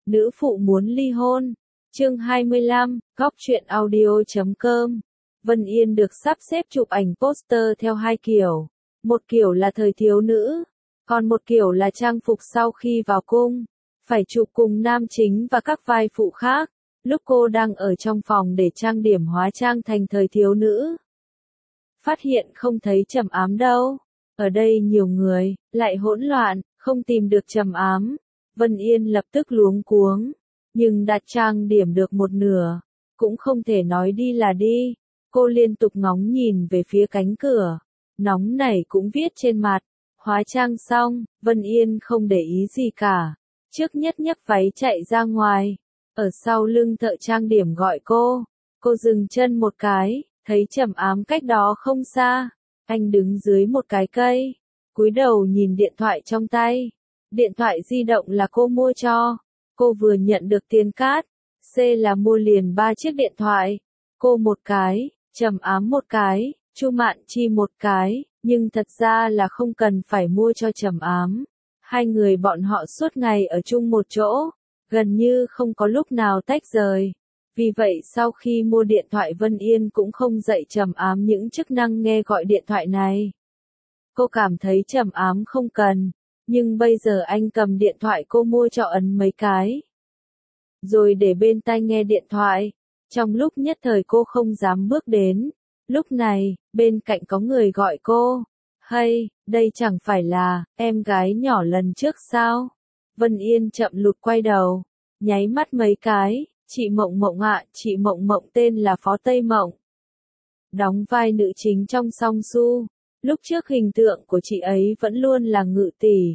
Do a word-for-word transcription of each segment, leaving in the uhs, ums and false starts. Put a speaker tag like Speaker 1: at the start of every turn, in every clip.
Speaker 1: nữ phụ muốn ly hôn. Chương hai mươi lăm, góc truyện audio chấm com. Vân Yên được sắp xếp chụp ảnh poster theo hai kiểu. Một kiểu là thời thiếu nữ, còn một kiểu là trang phục sau khi vào cung. Phải chụp cùng nam chính và các vai phụ khác. Lúc cô đang ở trong phòng để trang điểm hóa trang thành thời thiếu nữ, phát hiện không thấy Trầm Ám đâu. Ở đây nhiều người, lại hỗn loạn, không tìm được Trầm Ám. Vân Yên lập tức luống cuống, nhưng đã trang điểm được một nửa, cũng không thể nói đi là đi. Cô liên tục ngóng nhìn về phía cánh cửa, nóng nảy cũng viết trên mặt. Hóa trang xong, Vân Yên không để ý gì cả, trước nhất nhấc váy chạy ra ngoài. Ở sau lưng thợ trang điểm gọi cô, cô dừng chân một cái, thấy Trầm Ám cách đó không xa. Anh đứng dưới một cái cây, cúi đầu nhìn điện thoại trong tay. Điện thoại di động là cô mua cho. Cô vừa nhận được tiền cát, C là mua liền ba chiếc điện thoại. Cô một cái, Trầm Ám một cái, Chu Mạn Chi một cái, nhưng thật ra là không cần phải mua cho Trầm Ám. Hai người bọn họ suốt ngày ở chung một chỗ, gần như không có lúc nào tách rời. Vì vậy sau khi mua điện thoại Vân Yên cũng không dạy Trầm Ám những chức năng nghe gọi điện thoại này. Cô cảm thấy Trầm Ám không cần, nhưng bây giờ anh cầm điện thoại cô mua cho ấn mấy cái, rồi để bên tai nghe điện thoại. Trong lúc nhất thời cô không dám bước đến. Lúc này, bên cạnh có người gọi cô. Hay, đây chẳng phải là em gái nhỏ lần trước sao? Vân Yên chậm lụt quay đầu, nháy mắt mấy cái. Chị Mộng Mộng ạ, chị Mộng Mộng tên là Phó Tây Mộng, đóng vai nữ chính trong Song Su. Lúc trước hình tượng của chị ấy vẫn luôn là ngự tỷ,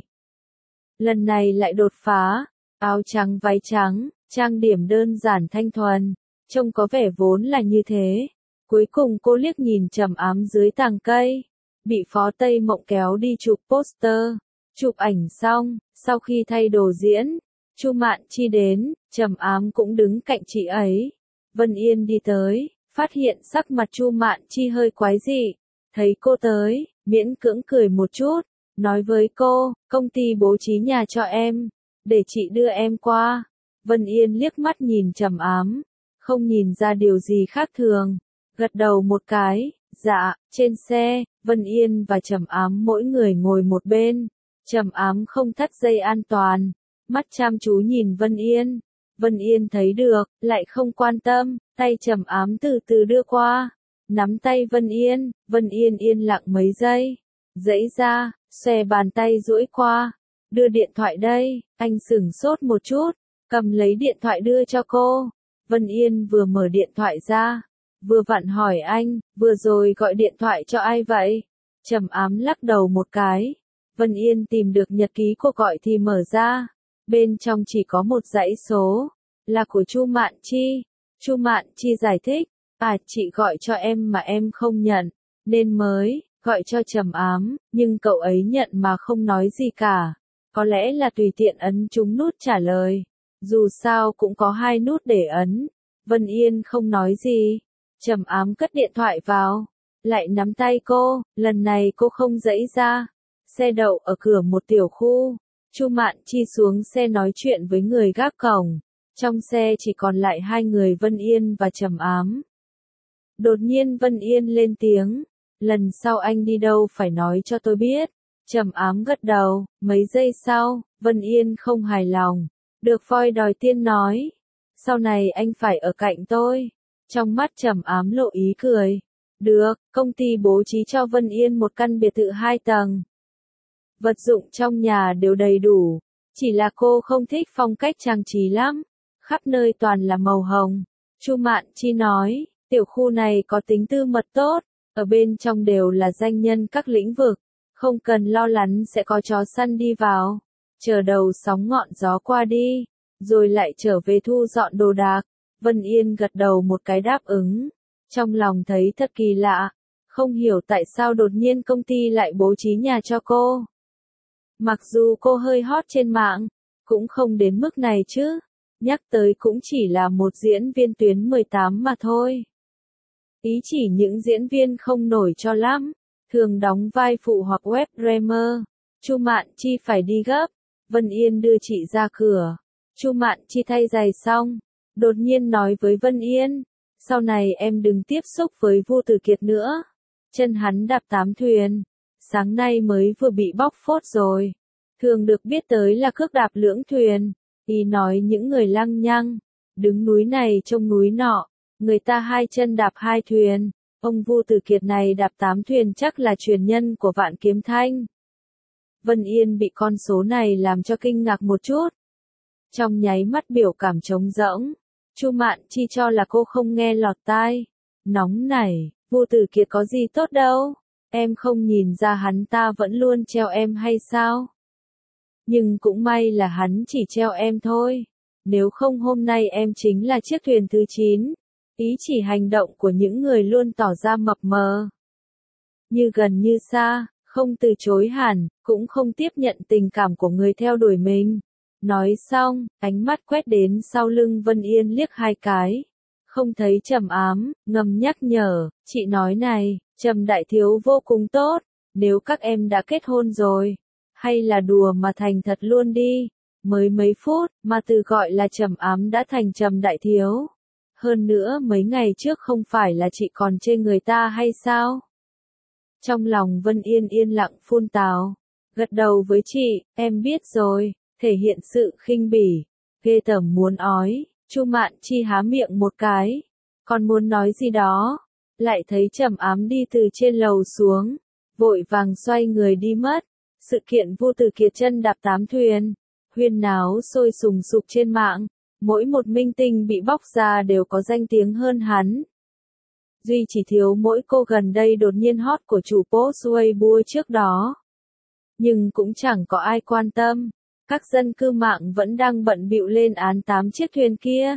Speaker 1: lần này lại đột phá, áo trắng váy trắng, trang điểm đơn giản thanh thuần, trông có vẻ vốn là như thế. Cuối cùng cô liếc nhìn Trầm Ám dưới tàng cây, bị Phó Tây Mộng kéo đi chụp poster. Chụp ảnh xong, sau khi thay đồ diễn, Chu Mạn Chi đến, Trầm Ám cũng đứng cạnh chị ấy. Vân Yên đi tới, phát hiện sắc mặt Chu Mạn Chi hơi quái dị. Thấy cô tới, miễn cưỡng cười một chút, nói với cô, công ty bố trí nhà cho em, để chị đưa em qua. Vân Yên liếc mắt nhìn Trầm Ám, không nhìn ra điều gì khác thường, gật đầu một cái. Dạ. Trên xe, Vân Yên và Trầm Ám mỗi người ngồi một bên. Trầm Ám không thắt dây an toàn, mắt chăm chú nhìn Vân Yên. Vân Yên thấy được, lại không quan tâm, tay Trầm Ám từ từ đưa qua, nắm tay Vân Yên. Vân Yên yên lặng mấy giây, giãy ra, xòe bàn tay duỗi qua, đưa điện thoại đây. Anh sửng sốt một chút, cầm lấy điện thoại đưa cho cô. Vân Yên vừa mở điện thoại ra, vừa vặn hỏi anh, vừa rồi gọi điện thoại cho ai vậy? Trầm Ám lắc đầu một cái. Vân Yên tìm được nhật ký cô gọi thì mở ra, bên trong chỉ có một dãy số, là của Chu Mạn Chi. Chu Mạn Chi giải thích, à chị gọi cho em mà em không nhận, nên mới gọi cho Trầm Ám, nhưng cậu ấy nhận mà không nói gì cả. Có lẽ là tùy tiện ấn trúng nút trả lời, dù sao cũng có hai nút để ấn. Vân Yên không nói gì. Trầm Ám cất điện thoại vào, lại nắm tay cô, lần này cô không giãy ra. Xe đậu ở cửa một tiểu khu, Chu Mạn Chi xuống xe nói chuyện với người gác cổng. Trong xe chỉ còn lại hai người Vân Yên và Trầm Ám. Đột nhiên Vân Yên lên tiếng, lần sau anh đi đâu phải nói cho tôi biết. Trầm Ám gật đầu. Mấy giây sau, Vân Yên không hài lòng, được voi đòi tiên nói, sau này anh phải ở cạnh tôi. Trong mắt Trầm Ám lộ ý cười. Được, công ty bố trí cho Vân Yên một căn biệt thự hai tầng. Vật dụng trong nhà đều đầy đủ, chỉ là cô không thích phong cách trang trí lắm, khắp nơi toàn là màu hồng. Chu Mạn Chi nói, tiểu khu này có tính tư mật tốt, ở bên trong đều là danh nhân các lĩnh vực, không cần lo lắng sẽ có chó săn đi vào. Chờ đầu sóng ngọn gió qua đi, rồi lại trở về thu dọn đồ đạc. Vân Yên gật đầu một cái đáp ứng, trong lòng thấy thật kỳ lạ, không hiểu tại sao đột nhiên công ty lại bố trí nhà cho cô. Mặc dù cô hơi hot trên mạng, cũng không đến mức này chứ, nhắc tới cũng chỉ là một diễn viên tuyến mười tám mà thôi. Ý chỉ những diễn viên không nổi cho lắm, thường đóng vai phụ hoặc web drama. Chu Mạn Chi phải đi gấp, Vân Yên đưa chị ra cửa, Chu Mạn Chi thay giày xong, đột nhiên nói với Vân Yên, sau này em đừng tiếp xúc với Vu Tử Kiệt nữa. Chân hắn đạp tám thuyền, sáng nay mới vừa bị bóc phốt rồi. Thường được biết tới là cước đạp lưỡng thuyền, ý nói những người lăng nhăng, đứng núi này trông núi nọ, người ta hai chân đạp hai thuyền, ông Vu Tử Kiệt này đạp tám thuyền chắc là truyền nhân của Vạn Kiếm Thanh. Vân Yên bị con số này làm cho kinh ngạc một chút. Trong nháy mắt biểu cảm trống rỗng, Chu Mạn Chi cho là cô không nghe lọt tai. Nóng này, Vu Tử Kiệt có gì tốt đâu, em không nhìn ra hắn ta vẫn luôn treo em hay sao? Nhưng cũng may là hắn chỉ treo em thôi, nếu không hôm nay em chính là chiếc thuyền thứ chín. Ý chỉ hành động của những người luôn tỏ ra mập mờ, như gần như xa, không từ chối hẳn, cũng không tiếp nhận tình cảm của người theo đuổi mình. Nói xong, ánh mắt quét đến sau lưng Vân Yên liếc hai cái. Không thấy Trầm Ám, ngầm nhắc nhở, chị nói này, Trầm đại thiếu vô cùng tốt, nếu các em đã kết hôn rồi, hay là đùa mà thành thật luôn đi. Mới mấy phút, mà từ gọi là Trầm Ám đã thành Trầm đại thiếu. Hơn nữa mấy ngày trước không phải là chị còn chê người ta hay sao? Trong lòng Vân Yên yên lặng phun tào, gật đầu với chị, em biết rồi, thể hiện sự khinh bỉ, ghê tởm muốn ói. Chu Mạn Chi há miệng một cái, còn muốn nói gì đó, lại thấy Trầm Ám đi từ trên lầu xuống, vội vàng xoay người đi mất. Sự kiện Vu Tử Kiệt chân đạp tám thuyền, huyên náo sôi sùng sục trên mạng, mỗi một minh tinh bị bóc ra đều có danh tiếng hơn hắn. Duy chỉ thiếu mỗi cô gần đây đột nhiên hot của chủ post Weibo trước đó. Nhưng cũng chẳng có ai quan tâm, các dân cư mạng vẫn đang bận bịu lên án tám chiếc thuyền kia.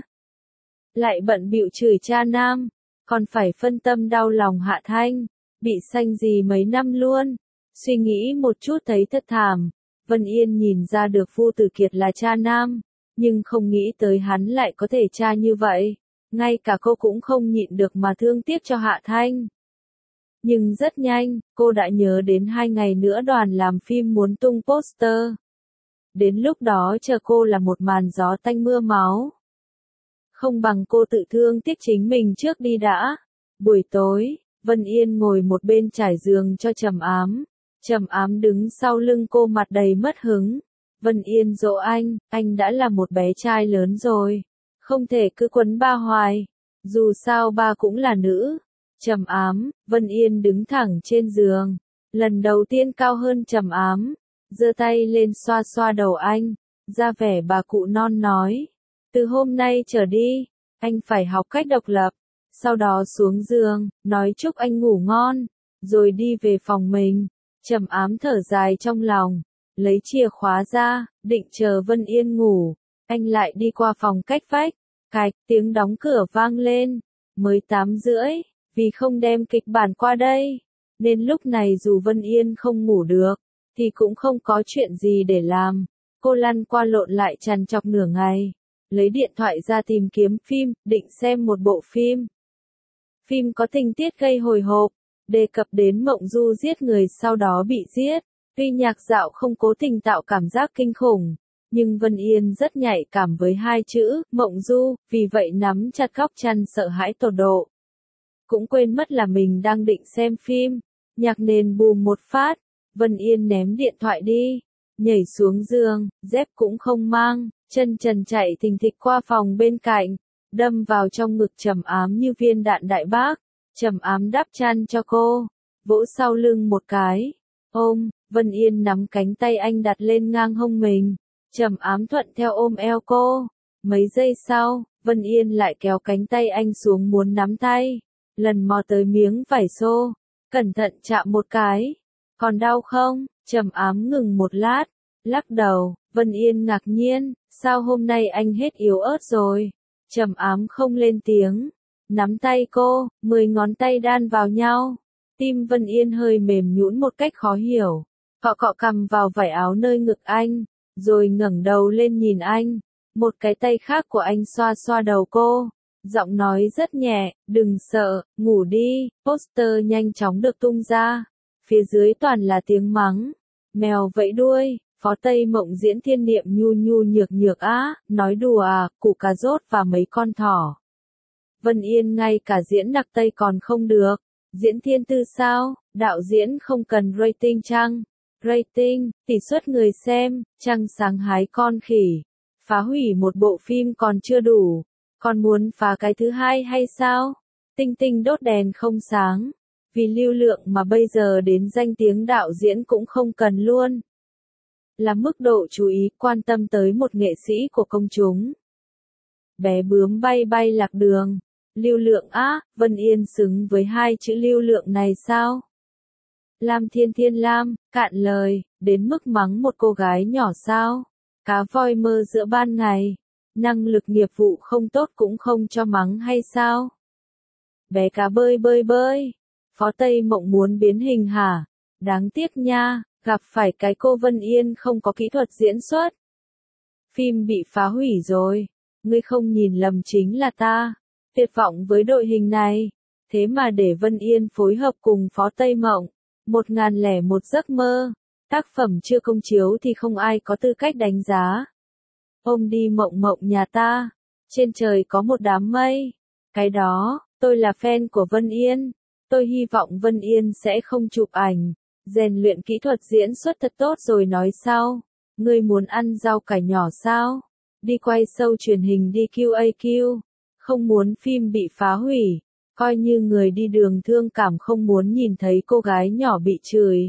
Speaker 1: Lại bận bịu chửi cha nam, còn phải phân tâm đau lòng Hạ Thanh, bị xanh gì mấy năm luôn. Suy nghĩ một chút thấy thật thảm, Vân Yên nhìn ra được Vu Tử Kiệt là cha nam, nhưng không nghĩ tới hắn lại có thể cha như vậy. Ngay cả cô cũng không nhịn được mà thương tiếc cho Hạ Thanh. Nhưng rất nhanh, cô đã nhớ đến hai ngày nữa đoàn làm phim muốn tung poster. Đến lúc đó chờ cô là một màn gió tanh mưa máu. Không bằng cô tự thương tiếc chính mình trước đi đã. Buổi tối, Vân Yên ngồi một bên trải giường cho Trầm Ám. Trầm Ám đứng sau lưng cô mặt đầy mất hứng. Vân Yên dỗ anh, anh đã là một bé trai lớn rồi. Không thể cứ quấn ba hoài. Dù sao ba cũng là nữ. Trầm Ám, Vân Yên đứng thẳng trên giường. Lần đầu tiên cao hơn Trầm Ám. Giơ tay lên xoa xoa đầu anh. Ra vẻ bà cụ non nói. Từ hôm nay trở đi, anh phải học cách độc lập. Sau đó xuống giường, nói chúc anh ngủ ngon. Rồi đi về phòng mình. Trầm Ám thở dài trong lòng. Lấy chìa khóa ra, định chờ Vân Yên ngủ. Anh lại đi qua phòng cách vách. Cạch, tiếng đóng cửa vang lên. Mới tám rưỡi, vì không đem kịch bản qua đây. Nên lúc này dù Vân Yên không ngủ được, thì cũng không có chuyện gì để làm. Cô lăn qua lộn lại trằn trọc nửa ngày. Lấy điện thoại ra tìm kiếm phim, định xem một bộ phim. Phim có tình tiết gây hồi hộp, đề cập đến Mộng Du giết người sau đó bị giết. Tuy nhạc dạo không cố tình tạo cảm giác kinh khủng, nhưng Vân Yên rất nhạy cảm với hai chữ, Mộng Du, vì vậy nắm chặt góc chăn sợ hãi tột độ. Cũng quên mất là mình đang định xem phim, nhạc nền bùm một phát, Vân Yên ném điện thoại đi, nhảy xuống giường, dép cũng không mang, chân trần chạy thình thịch qua phòng bên cạnh, đâm vào trong ngực Trầm Ám như viên đạn đại bác. Trầm Ám đắp chăn cho cô, vỗ sau lưng một cái, ôm. Vân Yên nắm cánh tay anh đặt lên ngang hông mình. Trầm Ám thuận theo ôm eo cô. Mấy giây sau, Vân Yên lại kéo cánh tay anh xuống muốn nắm tay. Lần mò tới miếng vải xô. Cẩn thận chạm một cái. Còn đau không? Trầm Ám ngừng một lát. Lắc đầu, Vân Yên ngạc nhiên. Sao hôm nay anh hết yếu ớt rồi? Trầm Ám không lên tiếng. Nắm tay cô, mười ngón tay đan vào nhau. Tim Vân Yên hơi mềm nhũn một cách khó hiểu. Cọ cọ cằm vào vải áo nơi ngực anh, rồi ngẩng đầu lên nhìn anh. Một cái tay khác của anh xoa xoa đầu cô, giọng nói rất nhẹ, đừng sợ, ngủ đi. Poster nhanh chóng được tung ra, phía dưới toàn là tiếng mắng. Mèo vẫy đuôi, Phó Tây Mộng diễn Thiên Niệm nhu nhu nhược nhược á, nói đùa à, củ cà rốt và mấy con thỏ. Vân Yên ngay cả diễn Nặc Tây còn không được, diễn Thiên Tư sao, đạo diễn không cần rating chăng? Rating, tỷ suất người xem, trăng sáng hái con khỉ. Phá hủy một bộ phim còn chưa đủ, còn muốn phá cái thứ hai hay sao? Tinh tinh đốt đèn không sáng, vì lưu lượng mà bây giờ đến danh tiếng đạo diễn cũng không cần luôn. Là mức độ chú ý quan tâm tới một nghệ sĩ của công chúng. Bé bướm bay bay lạc đường, lưu lượng á, Vân Yên xứng với hai chữ lưu lượng này sao? Lam Thiên Thiên Lam, cạn lời, đến mức mắng một cô gái nhỏ sao? Cá voi mơ giữa ban ngày, năng lực nghiệp vụ không tốt cũng không cho mắng hay sao? Bé cá bơi bơi bơi, Phó Tây Mộng muốn biến hình hả? Đáng tiếc nha, gặp phải cái cô Vân Yên không có kỹ thuật diễn xuất. Phim bị phá hủy rồi, ngươi không nhìn lầm chính là ta, tuyệt vọng với đội hình này, thế mà để Vân Yên phối hợp cùng Phó Tây Mộng, một ngàn lẻ một giấc mơ, tác phẩm chưa công chiếu thì không ai có tư cách đánh giá. Ôm đi mộng mộng nhà ta, trên trời có một đám mây, cái đó, tôi là fan của Vân Yên, tôi hy vọng Vân Yên sẽ không chụp ảnh, rèn luyện kỹ thuật diễn xuất thật tốt rồi nói sau, ngươi muốn ăn rau cải nhỏ sao, đi quay show truyền hình đi quy a quy, không muốn phim bị phá hủy, coi như người đi đường thương cảm không muốn nhìn thấy cô gái nhỏ bị chửi.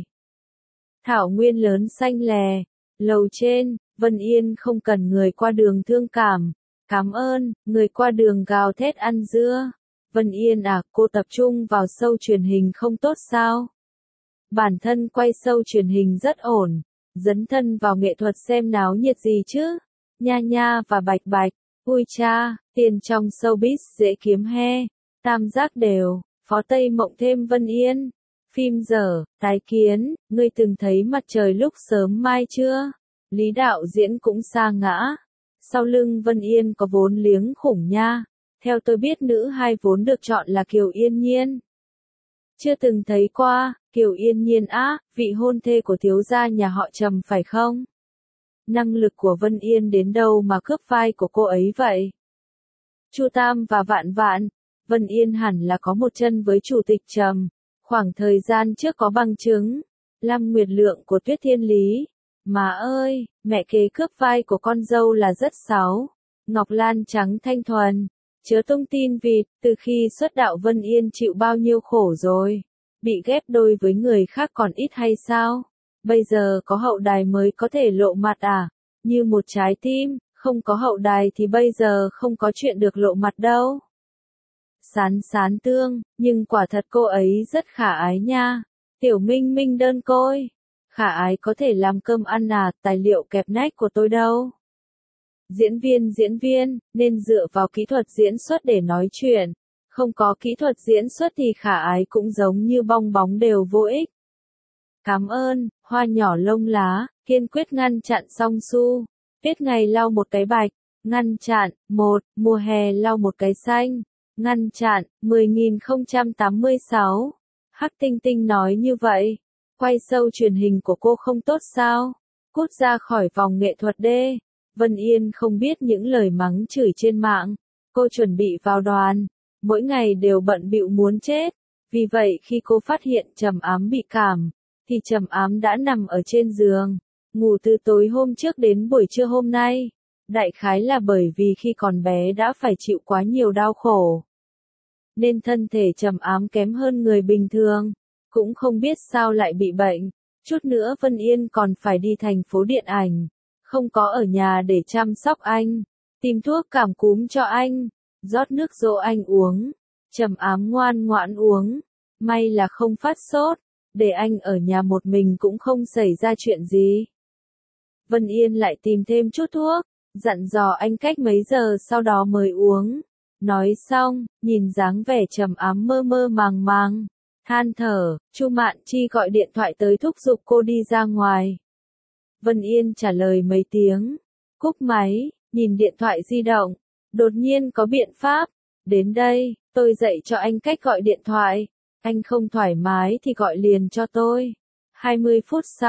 Speaker 1: Thảo nguyên lớn xanh lè, lầu trên, Vân Yên không cần người qua đường thương cảm, cảm ơn, người qua đường gào thét ăn dưa. Vân Yên à, cô tập trung vào show truyền hình không tốt sao? Bản thân quay show truyền hình rất ổn, dấn thân vào nghệ thuật xem náo nhiệt gì chứ? Nha nha và bạch bạch, ui cha, tiền trong showbiz dễ kiếm he, tam giác đều, Phó Tây Mộng thêm Vân Yên. Phim dở, tái kiến, ngươi từng thấy mặt trời lúc sớm mai chưa? Lý đạo diễn cũng sa ngã. Sau lưng Vân Yên có vốn liếng khủng nha. Theo tôi biết nữ hai vốn được chọn là Kiều Yên Nhiên. Chưa từng thấy qua, Kiều Yên Nhiên á, vị hôn thê của thiếu gia nhà họ Trầm phải không? Năng lực của Vân Yên đến đâu mà cướp vai của cô ấy vậy? Chu Tam và Vạn Vạn, Vân Yên hẳn là có một chân với chủ tịch Trầm. Khoảng thời gian trước có bằng chứng, Lam Nguyệt Lượng của Tuyết Thiên Lý. Má ơi, mẹ kế cướp vai của con dâu là rất xáo. Ngọc Lan trắng thanh thuần, chớ tung tin vịt, từ khi xuất đạo Vân Yên chịu bao nhiêu khổ rồi. Bị ghép đôi với người khác còn ít hay sao? Bây giờ có hậu đài mới có thể lộ mặt à? Như một trái tim, không có hậu đài thì bây giờ không có chuyện được lộ mặt đâu. Sán sán tương, nhưng quả thật cô ấy rất khả ái nha. Tiểu Minh Minh đơn côi. Khả ái có thể làm cơm ăn à, tài liệu kẹp nách của tôi đâu. Diễn viên diễn viên, nên dựa vào kỹ thuật diễn xuất để nói chuyện. Không có kỹ thuật diễn xuất thì khả ái cũng giống như bong bóng đều vô ích. Cảm ơn, hoa nhỏ lông lá, kiên quyết ngăn chặn Song Su. Tiết ngày lau một cái bạch, ngăn chặn, một, mùa hè lau một cái xanh. Ngăn chặn, mười nghìn không trăm tám mươi sáu. Hắc Tinh Tinh nói như vậy. Quay show truyền hình của cô không tốt sao? Cút ra khỏi vòng nghệ thuật đê. Vân Yên không biết những lời mắng chửi trên mạng. Cô chuẩn bị vào đoàn. Mỗi ngày đều bận bịu muốn chết. Vì vậy khi cô phát hiện Trầm Ám bị cảm, thì Trầm Ám đã nằm ở trên giường. Ngủ từ tối hôm trước đến buổi trưa hôm nay. Đại khái là bởi vì khi còn bé đã phải chịu quá nhiều đau khổ. Nên thân thể Trầm Ám kém hơn người bình thường. Cũng không biết sao lại bị bệnh. Chút nữa Vân Yên còn phải đi thành phố điện ảnh. Không có ở nhà để chăm sóc anh. Tìm thuốc cảm cúm cho anh. Rót nước dỗ anh uống. Trầm Ám ngoan ngoãn uống. May là không phát sốt. Để anh ở nhà một mình cũng không xảy ra chuyện gì. Vân Yên lại tìm thêm chút thuốc. Dặn dò anh cách mấy giờ sau đó mới uống. Nói xong, nhìn dáng vẻ Trầm Ám mơ mơ màng màng. Than thở, Chu Mạn Chi gọi điện thoại tới thúc giục cô đi ra ngoài. Vân Yên trả lời mấy tiếng. Cúp máy, nhìn điện thoại di động. Đột nhiên có biện pháp. Đến đây, tôi dạy cho anh cách gọi điện thoại. Anh không thoải mái thì gọi liền cho tôi. hai mươi phút sau,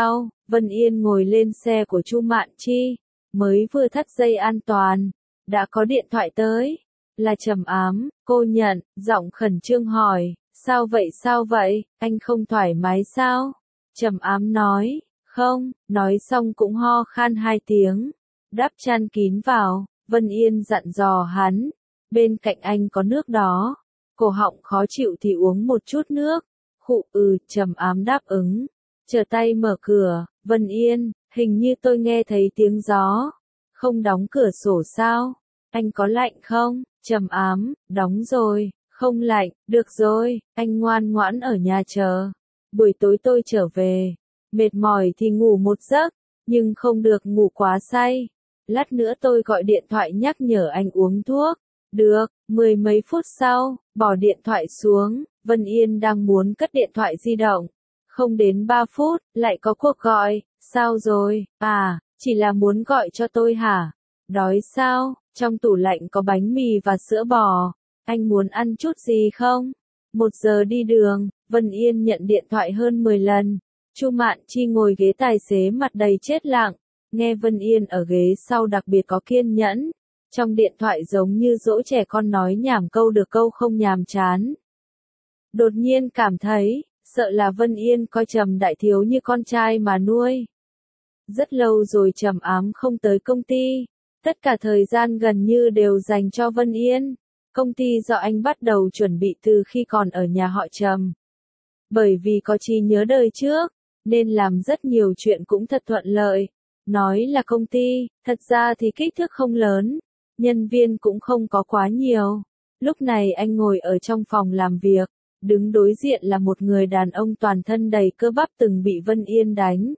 Speaker 1: Vân Yên ngồi lên xe của Chu Mạn Chi, mới vừa thắt dây an toàn, đã có điện thoại tới, là Trầm Ám, cô nhận, giọng khẩn trương hỏi, sao vậy sao vậy, anh không thoải mái sao? Trầm Ám nói, không, nói xong cũng ho khan hai tiếng, đắp chăn kín vào, Vân Yên dặn dò hắn, bên cạnh anh có nước đó, cổ họng khó chịu thì uống một chút nước, khụ ừ, Trầm Ám đáp ứng, trở tay mở cửa, Vân Yên, hình như tôi nghe thấy tiếng gió, không đóng cửa sổ sao, anh có lạnh không? Trầm Ám, đóng rồi, không lạnh, được rồi, anh ngoan ngoãn ở nhà chờ, buổi tối tôi trở về, mệt mỏi thì ngủ một giấc, nhưng không được ngủ quá say, lát nữa tôi gọi điện thoại nhắc nhở anh uống thuốc, được, mười mấy phút sau, bỏ điện thoại xuống, Vân Yên đang muốn cất điện thoại di động, không đến ba phút, lại có cuộc gọi, sao rồi, à, chỉ là muốn gọi cho tôi hả, đói sao, trong tủ lạnh có bánh mì và sữa bò, anh muốn ăn chút gì không? Một giờ đi đường, Vân Yên nhận điện thoại hơn mười lần, Chu Mạn Chi ngồi ghế tài xế mặt đầy chết lặng, nghe Vân Yên ở ghế sau đặc biệt có kiên nhẫn, trong điện thoại giống như dỗ trẻ con nói nhảm câu được câu không nhàm chán. Đột nhiên cảm thấy, sợ là Vân Yên coi Trầm Đại Thiếu như con trai mà nuôi. Rất lâu rồi Trầm Ám không tới công ty, tất cả thời gian gần như đều dành cho Vân Yên. Công ty do anh bắt đầu chuẩn bị từ khi còn ở nhà họ Trầm. Bởi vì có trí nhớ đời trước, nên làm rất nhiều chuyện cũng thật thuận lợi. Nói là công ty, thật ra thì kích thước không lớn, nhân viên cũng không có quá nhiều. Lúc này anh ngồi ở trong phòng làm việc, đứng đối diện là một người đàn ông toàn thân đầy cơ bắp từng bị Vân Yên đánh.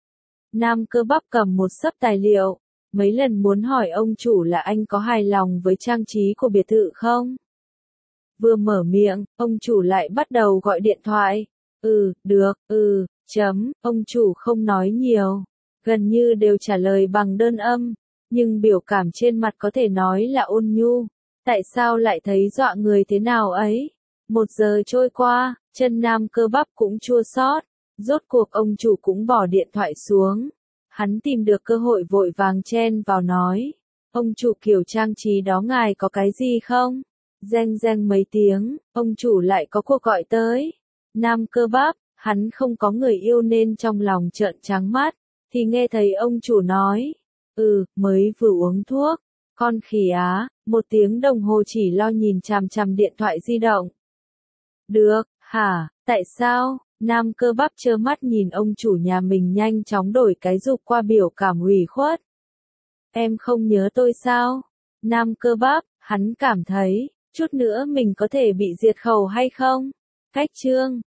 Speaker 1: Nam cơ bắp cầm một xấp tài liệu, mấy lần muốn hỏi ông chủ là anh có hài lòng với trang trí của biệt thự không? Vừa mở miệng, ông chủ lại bắt đầu gọi điện thoại. Ừ, được, ừ, chấm, ông chủ không nói nhiều, gần như đều trả lời bằng đơn âm, nhưng biểu cảm trên mặt có thể nói là ôn nhu. Tại sao lại thấy dọa người thế nào ấy? Một giờ trôi qua, chân nam cơ bắp cũng chua xót, rốt cuộc ông chủ cũng bỏ điện thoại xuống. Hắn tìm được cơ hội vội vàng chen vào nói, ông chủ kiểu trang trí đó ngài có cái gì không? Reng reng mấy tiếng, ông chủ lại có cuộc gọi tới. Nam cơ bắp, hắn không có người yêu nên trong lòng trợn trắng mắt, thì nghe thấy ông chủ nói, ừ, mới vừa uống thuốc, con khỉ á, một tiếng đồng hồ chỉ lo nhìn chằm chằm điện thoại di động. Được, hả, tại sao? Nam cơ bắp trơ mắt nhìn ông chủ nhà mình nhanh chóng đổi cái dục qua biểu cảm ủy khuất. Em không nhớ tôi sao? Nam cơ bắp, hắn cảm thấy, chút nữa mình có thể bị diệt khẩu hay không? Cách chương